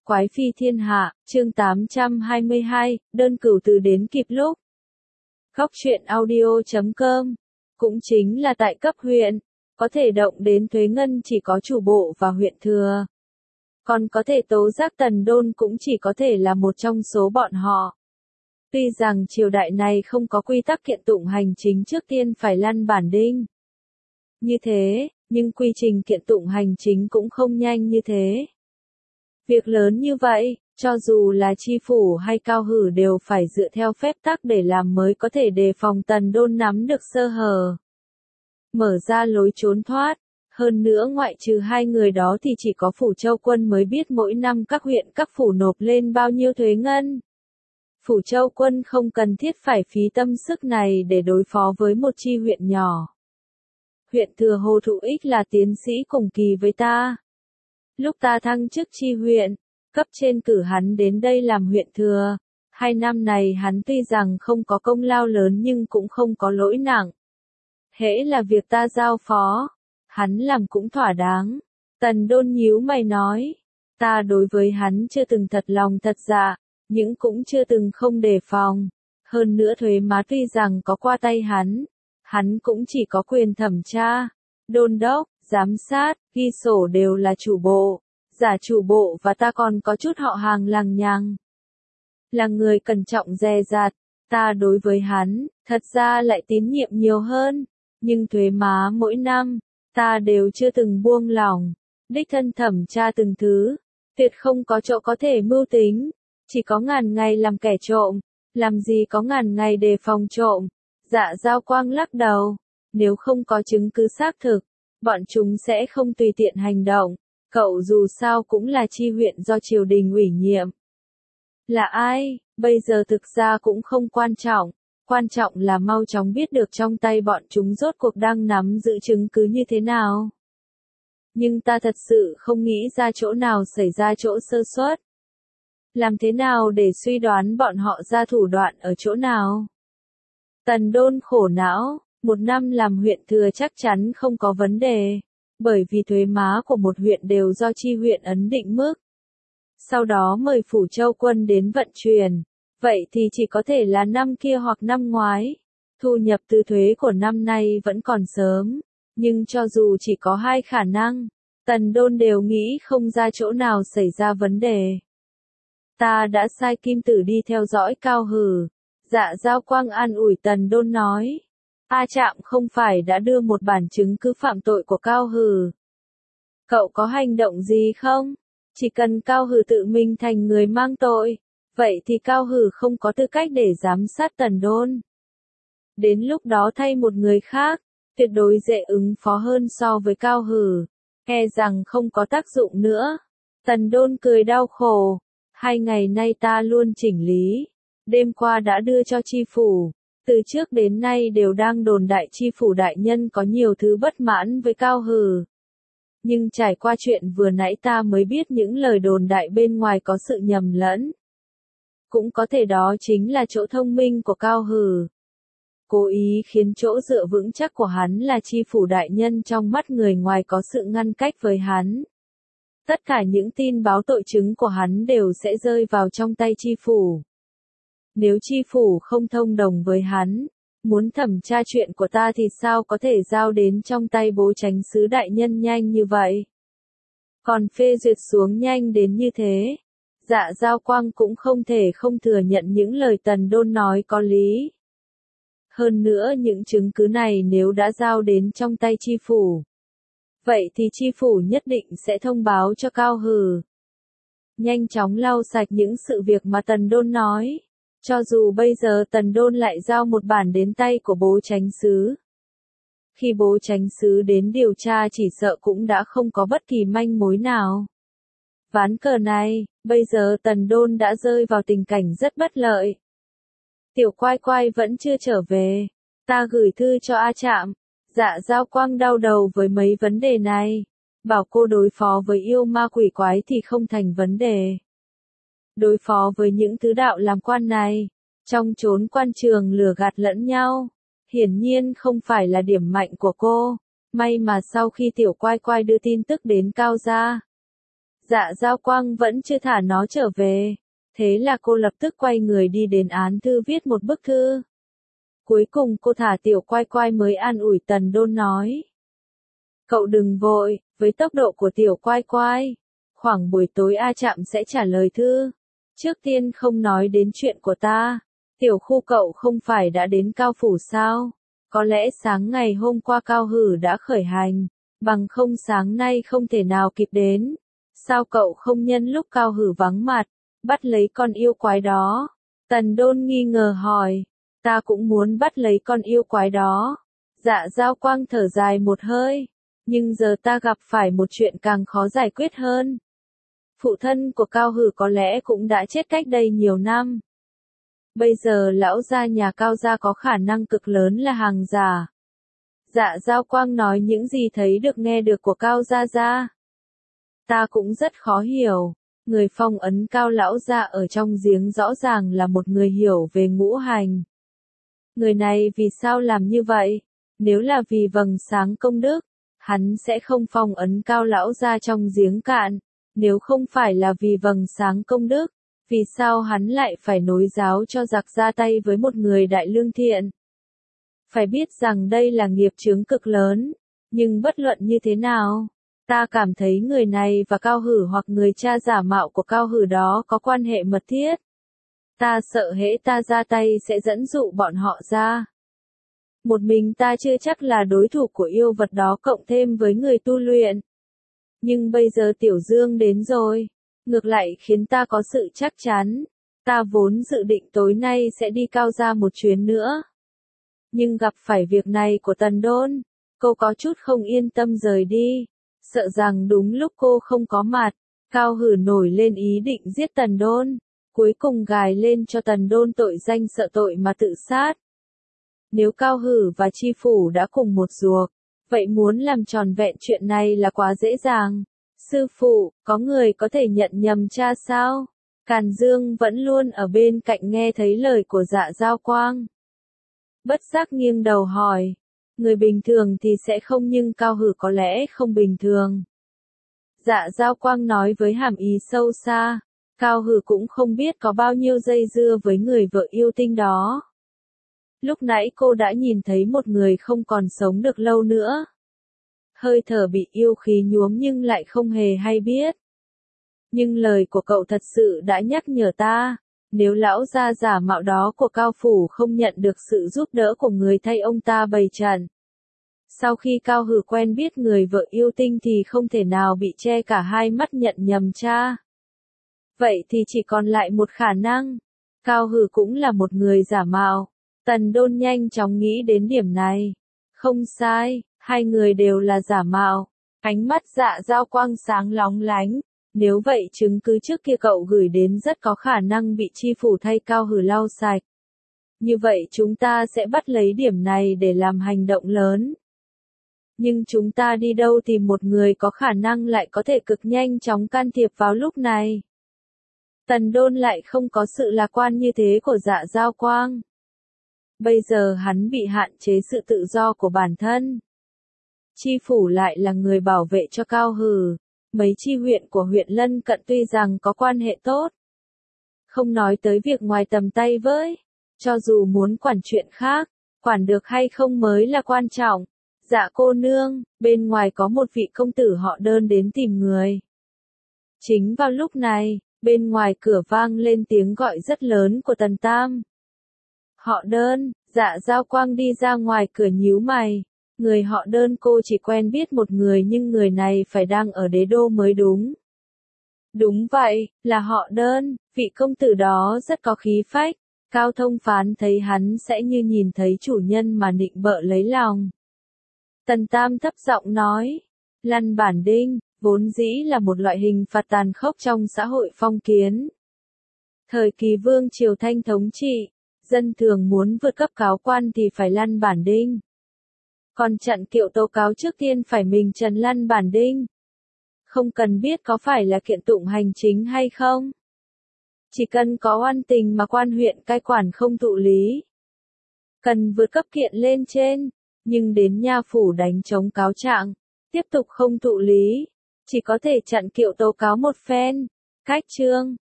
Quái phi thiên hạ, chương 822, đơn cửu từ đến kịp lúc. Góc truyện audio.com. Cũng chính là tại cấp huyện, có thể động đến thuế ngân chỉ có chủ bộ và huyện thừa. Còn có thể tố giác Tần Đôn cũng chỉ có thể là một trong số bọn họ. Tuy rằng triều đại này không có quy tắc kiện tụng hành chính trước tiên phải lăn bản đinh. Như thế, nhưng quy trình kiện tụng hành chính cũng không nhanh như thế. Việc lớn như vậy, cho dù là chi phủ hay cao hử đều phải dựa theo phép tắc để làm mới có thể đề phòng Tần Đôn nắm được sơ hở. Mở ra lối trốn thoát. Hơn nữa ngoại trừ hai người đó thì chỉ có Phủ Châu Quân mới biết mỗi năm các huyện các phủ nộp lên bao nhiêu thuế ngân. Phủ Châu Quân không cần thiết phải phí tâm sức này để đối phó với một chi huyện nhỏ. Huyện thừa Hồ Thụ Ích là tiến sĩ cùng kỳ với ta. Lúc ta thăng chức chi huyện, cấp trên cử hắn đến đây làm huyện thừa. 2 năm này hắn tuy rằng không có công lao lớn nhưng cũng không có lỗi nặng. Hễ là việc ta giao phó, hắn làm cũng thỏa đáng. Tần Đôn nhíu mày nói, ta đối với hắn chưa từng thật lòng thật dạ, nhưng cũng chưa từng không đề phòng. Hơn nữa thuế má tuy rằng có qua tay hắn cũng chỉ có quyền thẩm tra, đôn đốc, giám sát, ghi sổ đều là chủ bộ. Giả chủ bộ và ta còn có chút họ hàng lằng nhằng. Là người cẩn trọng dè dặt, ta đối với hắn, thật ra lại tín nhiệm nhiều hơn. Nhưng thuế má mỗi năm, ta đều chưa từng buông lỏng, đích thân thẩm tra từng thứ, tuyệt không có chỗ có thể mưu tính, chỉ có ngàn ngày làm kẻ trộm, làm gì có ngàn ngày đề phòng trộm. Dạ Giao Quang lắc đầu, nếu không có chứng cứ xác thực, bọn chúng sẽ không tùy tiện hành động. Cậu dù sao cũng là chi huyện do triều đình ủy nhiệm. Là ai, bây giờ thực ra cũng không quan trọng là mau chóng biết được trong tay bọn chúng rốt cuộc đang nắm giữ chứng cứ như thế nào. Nhưng ta thật sự không nghĩ ra chỗ nào xảy ra chỗ sơ suất. Làm thế nào để suy đoán bọn họ ra thủ đoạn ở chỗ nào? Tần Đôn khổ não, 1 năm làm huyện thừa chắc chắn không có vấn đề. Bởi vì thuế má của một huyện đều do chi huyện ấn định mức. Sau đó mời Phủ Châu Quân đến vận chuyển. Vậy thì chỉ có thể là năm kia hoặc năm ngoái. Thu nhập từ thuế của năm nay vẫn còn sớm. Nhưng cho dù chỉ có 2 khả năng, Tần Đôn đều nghĩ không ra chỗ nào xảy ra vấn đề. Ta đã sai Kim Tử đi theo dõi Cao Hử. Dạ Giao Quang an ủi Tần Đôn nói. A Trạm không phải đã đưa một bản chứng cứ phạm tội của Cao Hử. Cậu có hành động gì không? Chỉ cần Cao Hử tự mình thành người mang tội, vậy thì Cao Hử không có tư cách để giám sát Tần Đôn. Đến lúc đó thay một người khác, tuyệt đối dễ ứng phó hơn so với Cao Hử. E rằng không có tác dụng nữa. Tần Đôn cười đau khổ. 2 ngày nay ta luôn chỉnh lý. Đêm qua đã đưa cho chi phủ. Từ trước đến nay đều đang đồn đại chi phủ đại nhân có nhiều thứ bất mãn với Cao Hử. Nhưng trải qua chuyện vừa nãy ta mới biết những lời đồn đại bên ngoài có sự nhầm lẫn. Cũng có thể đó chính là chỗ thông minh của Cao Hử. Cố ý khiến chỗ dựa vững chắc của hắn là chi phủ đại nhân trong mắt người ngoài có sự ngăn cách với hắn. Tất cả những tin báo tội chứng của hắn đều sẽ rơi vào trong tay chi phủ. Nếu chi phủ không thông đồng với hắn, muốn thẩm tra chuyện của ta thì sao có thể giao đến trong tay bố chánh sứ đại nhân nhanh như vậy? Còn phê duyệt xuống nhanh đến như thế. Dạ Giao Quang cũng không thể không thừa nhận những lời Tần Đôn nói có lý. Hơn nữa những chứng cứ này nếu đã giao đến trong tay chi phủ, vậy thì chi phủ nhất định sẽ thông báo cho Cao Hử. Nhanh chóng lau sạch những sự việc mà Tần Đôn nói. Cho dù bây giờ Tần Đôn lại giao một bản đến tay của bố chánh sứ. Khi bố chánh sứ đến điều tra chỉ sợ cũng đã không có bất kỳ manh mối nào. Ván cờ này, bây giờ Tần Đôn đã rơi vào tình cảnh rất bất lợi. Tiểu Quai Quai vẫn chưa trở về. Ta gửi thư cho A Trạm. Dạ Giao Quang đau đầu với mấy vấn đề này. Bảo cô đối phó với yêu ma quỷ quái thì không thành vấn đề. Đối phó với những thứ đạo làm quan này, trong chốn quan trường lừa gạt lẫn nhau, hiển nhiên không phải là điểm mạnh của cô. May mà sau khi Tiểu Quai Quai đưa tin tức đến Cao gia, Dạ Giao Quang vẫn chưa thả nó trở về. Thế là cô lập tức quay người đi đến án thư viết một bức thư. Cuối cùng cô thả Tiểu Quai Quai mới an ủi Tần Đôn nói. Cậu đừng vội, với tốc độ của Tiểu Quai Quai. Khoảng buổi tối A Trạm sẽ trả lời thư. Trước tiên không nói đến chuyện của ta. Tiểu Khu cậu không phải đã đến Cao Phủ sao? Có lẽ sáng ngày hôm qua Cao Hử đã khởi hành. Bằng không sáng nay không thể nào kịp đến. Sao cậu không nhân lúc Cao Hử vắng mặt, bắt lấy con yêu quái đó? Tần Đôn nghi ngờ hỏi. Ta cũng muốn bắt lấy con yêu quái đó. Dạ Giao Quang thở dài một hơi. Nhưng giờ ta gặp phải một chuyện càng khó giải quyết hơn. Phụ thân của Cao Hử có lẽ cũng đã chết cách đây nhiều năm. Bây giờ lão gia nhà Cao gia có khả năng cực lớn là hàng giả. Dạ Giao Quang nói những gì thấy được nghe được của Cao gia gia. Ta cũng rất khó hiểu. Người phong ấn Cao lão gia ở trong giếng rõ ràng là một người hiểu về ngũ hành. Người này vì sao làm như vậy? Nếu là vì vầng sáng công đức, hắn sẽ không phong ấn Cao lão gia trong giếng cạn. Nếu không phải là vì vầng sáng công đức, vì sao hắn lại phải nối giáo cho giặc ra tay với một người đại lương thiện? Phải biết rằng đây là nghiệp chướng cực lớn, nhưng bất luận như thế nào, ta cảm thấy người này và Cao Hử hoặc người cha giả mạo của Cao Hử đó có quan hệ mật thiết. Ta sợ hễ ta ra tay sẽ dẫn dụ bọn họ ra. Một mình ta chưa chắc là đối thủ của yêu vật đó cộng thêm với người tu luyện. Nhưng bây giờ Tiểu Dương đến rồi, ngược lại khiến ta có sự chắc chắn. Ta vốn dự định tối nay sẽ đi Cao gia một chuyến nữa. Nhưng gặp phải việc này của Tần Đôn, cô có chút không yên tâm rời đi. Sợ rằng đúng lúc cô không có mặt, Cao Hử nổi lên ý định giết Tần Đôn. Cuối cùng gài lên cho Tần Đôn tội danh sợ tội mà tự sát. Nếu Cao Hử và Chi Phủ đã cùng một ruột, vậy muốn làm tròn vẹn chuyện này là quá dễ dàng. Sư phụ, có người có thể nhận nhầm cha sao? Càn Dương vẫn luôn ở bên cạnh nghe thấy lời của Dạ Giao Quang. Bất giác nghiêng đầu hỏi. Người bình thường thì sẽ không nhưng Cao Hử có lẽ không bình thường. Dạ Giao Quang nói với hàm ý sâu xa. Cao Hử cũng không biết có bao nhiêu dây dưa với người vợ yêu tinh đó. Lúc nãy cô đã nhìn thấy một người không còn sống được lâu nữa. Hơi thở bị yêu khí nhuốm nhưng lại không hề hay biết. Nhưng lời của cậu thật sự đã nhắc nhở ta. Nếu lão gia giả mạo đó của Cao Phủ không nhận được sự giúp đỡ của người thay ông ta bày trận. Sau khi Cao Hử quen biết người vợ yêu tinh thì không thể nào bị che cả hai mắt nhận nhầm cha. Vậy thì chỉ còn lại một khả năng. Cao Hử cũng là một người giả mạo. Tần Đôn nhanh chóng nghĩ đến điểm này. Không sai, hai người đều là giả mạo. Ánh mắt Dạ Giao Quang sáng lóng lánh. Nếu vậy chứng cứ trước kia cậu gửi đến rất có khả năng bị Chi Phủ thay Cao Hử lau sạch. Như vậy chúng ta sẽ bắt lấy điểm này để làm hành động lớn. Nhưng chúng ta đi đâu tìm một người có khả năng lại có thể cực nhanh chóng can thiệp vào lúc này. Tần Đôn lại không có sự lạc quan như thế của Dạ Giao Quang. Bây giờ hắn bị hạn chế sự tự do của bản thân. Chi Phủ lại là người bảo vệ cho Cao Hử. Mấy chi huyện của huyện lân cận tuy rằng có quan hệ tốt. Không nói tới việc ngoài tầm tay với. Cho dù muốn quản chuyện khác, quản được hay không mới là quan trọng. Dạ cô nương, bên ngoài có một vị công tử họ Đơn đến tìm người. Chính vào lúc này, bên ngoài cửa vang lên tiếng gọi rất lớn của Tần Tam. Họ Đơn, Dạ Giao Quang đi ra ngoài cửa nhíu mày. Người họ Đơn cô chỉ quen biết một người nhưng người này phải đang ở đế đô mới đúng. Đúng vậy, là họ Đơn, vị công tử đó rất có khí phách. Cao Thông Phán thấy hắn sẽ như nhìn thấy chủ nhân mà nịnh bợ lấy lòng. Tần Tam thấp giọng nói, lăn bản đinh, vốn dĩ là một loại hình phạt tàn khốc trong xã hội phong kiến. Thời kỳ Vương Triều Thanh thống trị, dân thường muốn vượt cấp cáo quan thì phải lăn bản đinh. Còn chặn kiệu tố cáo trước tiên phải mình trần lăn bản đinh. Không cần biết có phải là kiện tụng hành chính hay không. Chỉ cần có oan tình mà quan huyện cai quản không thụ lý. Cần vượt cấp kiện lên trên, nhưng đến nha phủ đánh chống cáo trạng, tiếp tục không thụ lý. chỉ có thể chặn kiểu tố cáo một phen. Cách chương